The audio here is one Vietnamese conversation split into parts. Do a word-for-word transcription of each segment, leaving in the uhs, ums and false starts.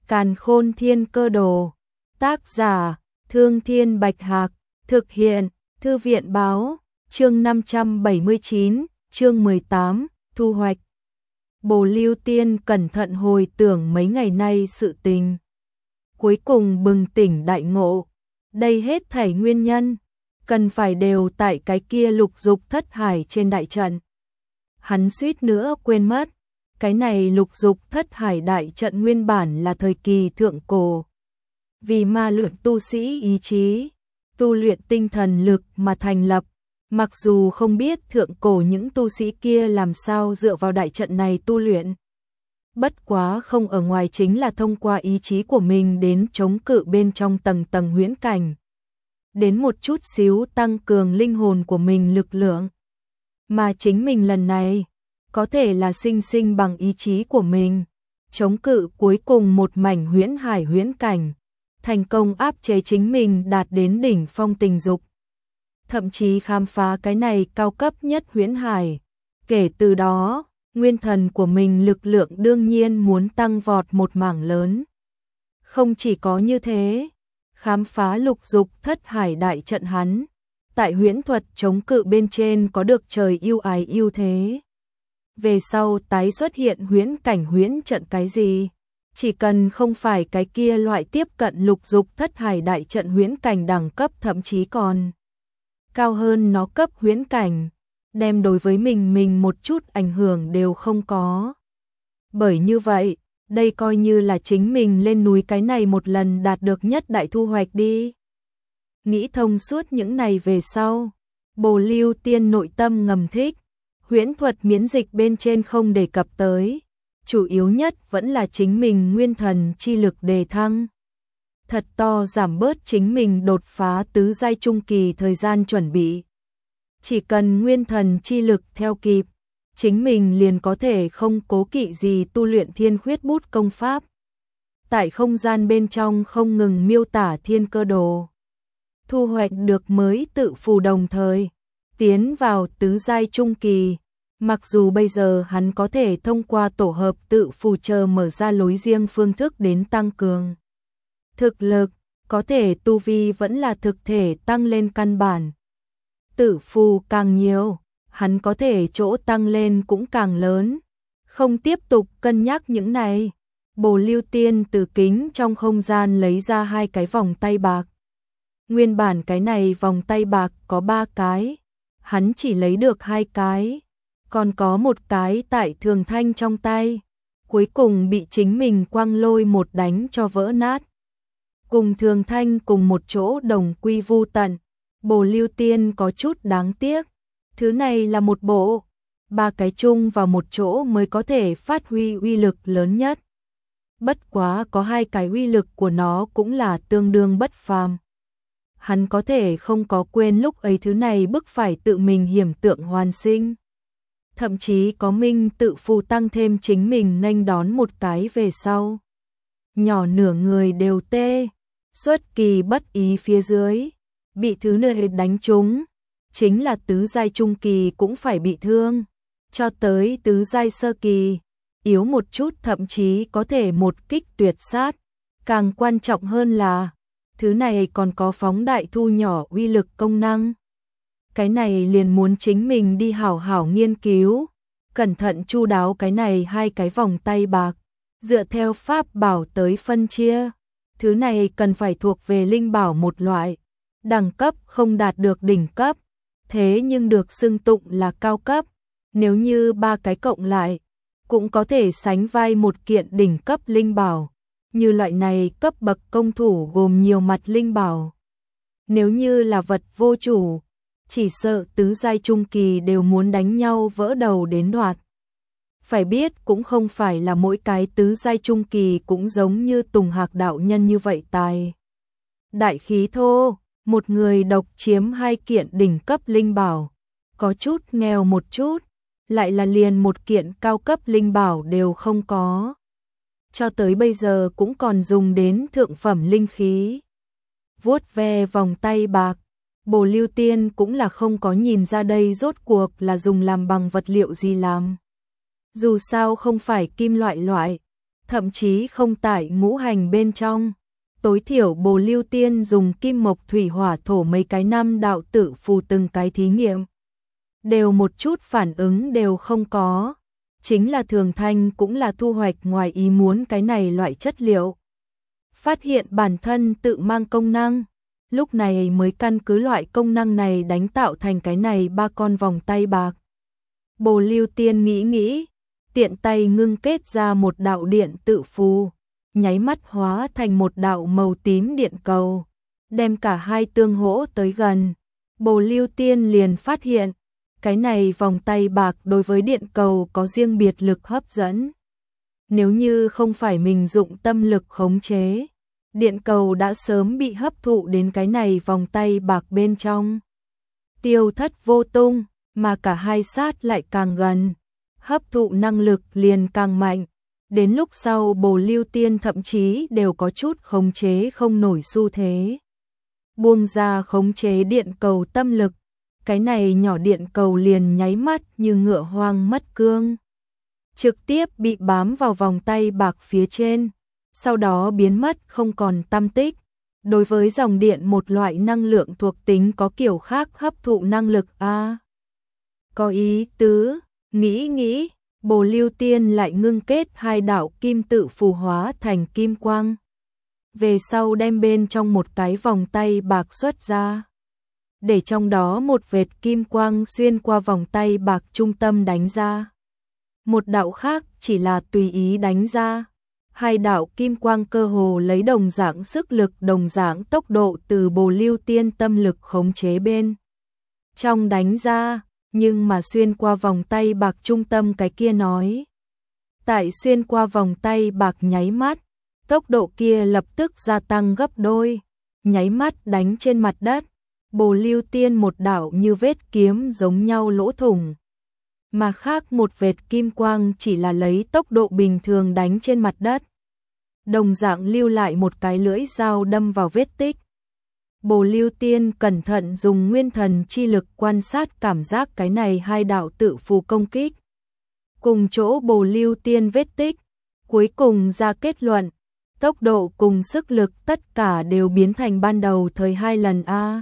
Càn Khôn Thiên Cơ Đồ. Tác giả: Thương Thiên Bạch Hạc. Thực hiện: Thư viện Báo. Chương năm trăm bảy mươi chín, chương mười tám, thu hoạch. Bồ Lưu Tiên cẩn thận hồi tưởng mấy ngày nay sự tình. Cuối cùng bừng tỉnh đại ngộ. Đây hết thảy nguyên nhân, cần phải đều tại cái kia lục dục thất hải trên đại trận. Hắn suýt nữa quên mất. Cái này lục dục thất hải đại trận nguyên bản là thời kỳ thượng cổ. Vì ma luyện tu sĩ ý chí, tu luyện tinh thần lực mà thành lập. Mặc dù không biết thượng cổ những tu sĩ kia làm sao dựa vào đại trận này tu luyện. Bất quá không ở ngoài chính là thông qua ý chí của mình đến chống cự bên trong tầng tầng huyễn cảnh. Đến một chút xíu tăng cường linh hồn của mình lực lượng. Mà chính mình lần này, có thể là sinh sinh bằng ý chí của mình, chống cự cuối cùng một mảnh huyễn hải huyễn cảnh, thành công áp chế chính mình đạt đến đỉnh phong tình dục. Thậm chí khám phá cái này cao cấp nhất huyễn hải. Kể từ đó, nguyên thần của mình lực lượng đương nhiên muốn tăng vọt một mảng lớn. Không chỉ có như thế, khám phá lục dục thất hải đại trận hắn, tại huyễn thuật chống cự bên trên có được trời yêu ái ưu thế. Về sau tái xuất hiện huyễn cảnh huyễn trận cái gì, chỉ cần không phải cái kia loại tiếp cận lục dục thất hải đại trận huyễn cảnh đẳng cấp thậm chí còn cao hơn nó cấp huyễn cảnh, đem đối với mình mình một chút ảnh hưởng đều không có. Bởi như vậy, đây coi như là chính mình lên núi cái này một lần đạt được nhất đại thu hoạch đi. Nghĩ thông suốt những này về sau, Bồ Lưu Tiên nội tâm ngầm thích. Huyễn thuật miễn dịch bên trên không đề cập tới, chủ yếu nhất vẫn là chính mình nguyên thần chi lực đề thăng. Thật to giảm bớt chính mình đột phá tứ giai trung kỳ thời gian chuẩn bị. Chỉ cần nguyên thần chi lực theo kịp, chính mình liền có thể không cố kỵ gì tu luyện thiên khuyết bút công pháp. Tại không gian bên trong không ngừng miêu tả thiên cơ đồ. Thu hoạch được mới tự phù đồng thời, tiến vào tứ giai trung kỳ. Mặc dù bây giờ hắn có thể thông qua tổ hợp tự phù chờ mở ra lối riêng phương thức đến tăng cường thực lực, có thể tu vi vẫn là thực thể tăng lên căn bản. Tự phù càng nhiều, hắn có thể chỗ tăng lên cũng càng lớn. Không tiếp tục cân nhắc những này, Bồ Lưu Tiên từ kính trong không gian lấy ra hai cái vòng tay bạc. Nguyên bản cái này vòng tay bạc có ba cái, hắn chỉ lấy được hai cái. Còn có một cái tại Thường Thanh trong tay, cuối cùng bị chính mình quăng lôi một đánh cho vỡ nát. Cùng Thường Thanh cùng một chỗ đồng quy vu tận, Bồ Lưu Tiên có chút đáng tiếc. Thứ này là một bộ, ba cái chung vào một chỗ mới có thể phát huy uy lực lớn nhất. Bất quá có hai cái uy lực của nó cũng là tương đương bất phàm. Hắn có thể không có quên lúc ấy thứ này bức phải tự mình hiểm tượng hoàn sinh. Thậm chí có minh tự phù tăng thêm chính mình nghênh đón một cái về sau. Nhỏ nửa người đều tê, xuất kỳ bất ý phía dưới, bị thứ nơi đánh trúng, chính là tứ giai trung kỳ cũng phải bị thương, cho tới tứ giai sơ kỳ, yếu một chút thậm chí có thể một kích tuyệt sát. Càng quan trọng hơn là, thứ này còn có phóng đại thu nhỏ uy lực công năng. Cái này liền muốn chính mình đi hảo hảo nghiên cứu, cẩn thận chu đáo cái này hai cái vòng tay bạc, dựa theo pháp bảo tới phân chia. Thứ này cần phải thuộc về linh bảo một loại, đẳng cấp không đạt được đỉnh cấp, thế nhưng được xưng tụng là cao cấp. Nếu như ba cái cộng lại, cũng có thể sánh vai một kiện đỉnh cấp linh bảo. Như loại này cấp bậc công thủ gồm nhiều mặt linh bảo. Nếu như là vật vô chủ, chỉ sợ tứ giai trung kỳ đều muốn đánh nhau vỡ đầu đến đoạt. Phải biết cũng không phải là mỗi cái tứ giai trung kỳ cũng giống như Tùng Hạc đạo nhân như vậy tài. Đại khí thô, một người độc chiếm hai kiện đỉnh cấp linh bảo, có chút nghèo một chút, lại là liền một kiện cao cấp linh bảo đều không có. Cho tới bây giờ cũng còn dùng đến thượng phẩm linh khí. Vuốt ve vòng tay bạc, Bồ Lưu Tiên cũng là không có nhìn ra đây rốt cuộc là dùng làm bằng vật liệu gì làm. Dù sao không phải kim loại loại, thậm chí không tại ngũ hành bên trong. Tối thiểu Bồ Lưu Tiên dùng kim mộc thủy hỏa thổ mấy cái năm đạo tự phù từng cái thí nghiệm. Đều một chút phản ứng đều không có. Chính là Thường Thanh cũng là thu hoạch ngoài ý muốn cái này loại chất liệu. Phát hiện bản thân tự mang công năng. Lúc này mới căn cứ loại công năng này đánh tạo thành cái này ba con vòng tay bạc. Bồ Lưu Tiên nghĩ nghĩ, tiện tay ngưng kết ra một đạo điện tự phù, nháy mắt hóa thành một đạo màu tím điện cầu, đem cả hai tương hỗ tới gần. Bồ Lưu Tiên liền phát hiện, cái này vòng tay bạc đối với điện cầu có riêng biệt lực hấp dẫn. Nếu như không phải mình dụng tâm lực khống chế, điện cầu đã sớm bị hấp thụ đến cái này vòng tay bạc bên trong. Tiêu thất vô tung, mà cả hai sát lại càng gần, hấp thụ năng lực liền càng mạnh. Đến lúc sau Bồ Lưu Tiên thậm chí đều có chút khống chế không nổi xu thế. Buông ra khống chế điện cầu tâm lực, cái này nhỏ điện cầu liền nháy mắt như ngựa hoang mất cương. Trực tiếp bị bám vào vòng tay bạc phía trên, sau đó biến mất không còn tăm tích. Đối với dòng điện một loại năng lượng thuộc tính có kiểu khác hấp thụ năng lực a à, có ý tứ, nghĩ nghĩ, Bồ Lưu Tiên lại ngưng kết hai đạo kim tự phù hóa thành kim quang. Về sau đem bên trong một cái vòng tay bạc xuất ra. Để trong đó một vệt kim quang xuyên qua vòng tay bạc trung tâm đánh ra. Một đạo khác chỉ là tùy ý đánh ra. Hai đạo kim quang cơ hồ lấy đồng dạng sức lực đồng dạng tốc độ từ Bồ Lưu Tiên tâm lực khống chế bên trong đánh ra, nhưng mà xuyên qua vòng tay bạc trung tâm cái kia nói. Tại xuyên qua vòng tay bạc nháy mắt, tốc độ kia lập tức gia tăng gấp đôi, nháy mắt đánh trên mặt đất. Bồ Lưu Tiên một đạo như vết kiếm giống nhau lỗ thủng, mà khác một vệt kim quang chỉ là lấy tốc độ bình thường đánh trên mặt đất. Đồng dạng lưu lại một cái lưỡi dao đâm vào vết tích. Bồ Lưu Tiên cẩn thận dùng nguyên thần chi lực quan sát cảm giác cái này hai đạo tự phù công kích. Cùng chỗ Bồ Lưu Tiên vết tích, cuối cùng ra kết luận, tốc độ cùng sức lực tất cả đều biến thành ban đầu thời hai lần a.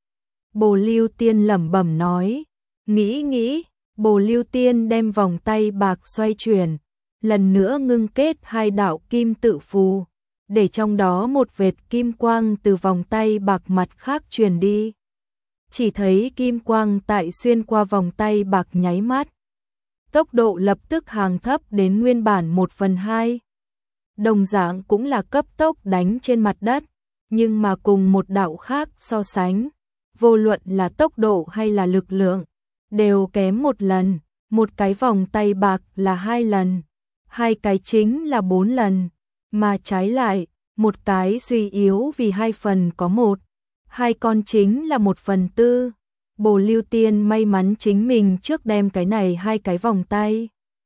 Bồ Lưu Tiên lẩm bẩm nói, nghĩ nghĩ, Bồ Lưu Tiên đem vòng tay bạc xoay chuyển, lần nữa ngưng kết hai đạo kim tự phù, để trong đó một vệt kim quang từ vòng tay bạc mặt khác truyền đi. Chỉ thấy kim quang tại xuyên qua vòng tay bạc nháy mắt, tốc độ lập tức hàng thấp đến nguyên bản một phần hai. Đồng dạng cũng là cấp tốc đánh trên mặt đất, nhưng mà cùng một đạo khác so sánh, vô luận là tốc độ hay là lực lượng, đều kém một lần. Một cái vòng tay bạc là hai lần, hai cái chính là bốn lần, mà trái lại, một cái suy yếu vì hai phần có một, hai con chính là một phần tư. Bồ Lưu Tiên may mắn chính mình trước đem cái này hai cái vòng tay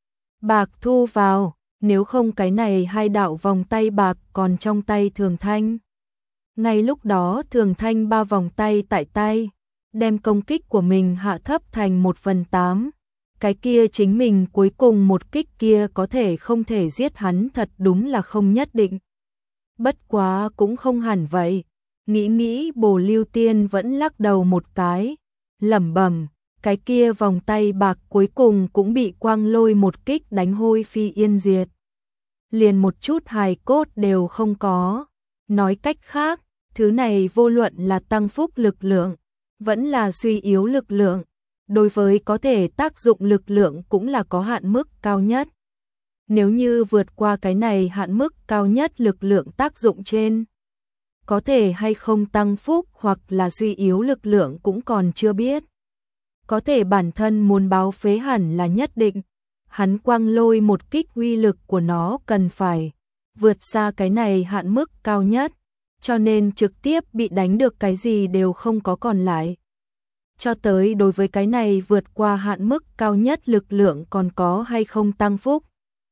bạc thu vào, nếu không cái này hai đạo vòng tay bạc còn trong tay Thường Thanh. Ngay lúc đó Thường Thanh ba vòng tay tại tay, đem công kích của mình hạ thấp thành một phần tám. Cái kia chính mình cuối cùng một kích kia có thể không thể giết hắn thật đúng là không nhất định. Bất quá cũng không hẳn vậy. Nghĩ nghĩ Bồ Lưu Tiên vẫn lắc đầu một cái, lẩm bẩm, cái kia vòng tay bạc cuối cùng cũng bị quang lôi một kích đánh hôi phi yên diệt. Liền một chút hài cốt đều không có. Nói cách khác, thứ này vô luận là tăng phúc lực lượng, vẫn là suy yếu lực lượng, đối với có thể tác dụng lực lượng cũng là có hạn mức cao nhất. Nếu như vượt qua cái này hạn mức cao nhất lực lượng tác dụng trên, có thể hay không tăng phúc hoặc là suy yếu lực lượng cũng còn chưa biết. Có thể bản thân muốn báo phế hẳn là nhất định. Hắn quang lôi một kích uy lực của nó cần phải vượt xa cái này hạn mức cao nhất, cho nên trực tiếp bị đánh được cái gì đều không có còn lại. Cho tới đối với cái này vượt qua hạn mức cao nhất lực lượng còn có hay không tăng phúc,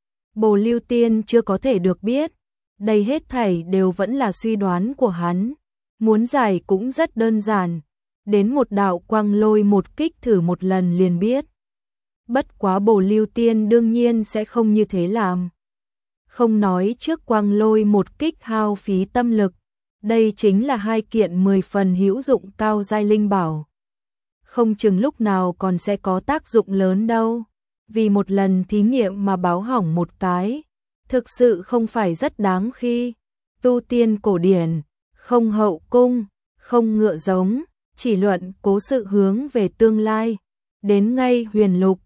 Bồ Lưu Tiên chưa có thể được biết. Đây hết thảy đều vẫn là suy đoán của hắn. Muốn giải cũng rất đơn giản, đến một đạo quang lôi một kích thử một lần liền biết. Bất quá Bồ Lưu Tiên đương nhiên sẽ không như thế làm. Không nói trước quang lôi một kích hao phí tâm lực, đây chính là hai kiện mười phần hữu dụng cao giai linh bảo. Không chừng lúc nào còn sẽ có tác dụng lớn đâu. Vì một lần thí nghiệm mà báo hỏng một cái, thực sự không phải rất đáng khi. Tu tiên cổ điển, không hậu cung, không ngựa giống, chỉ luận cố sự hướng về tương lai. Đến ngay huyền lục,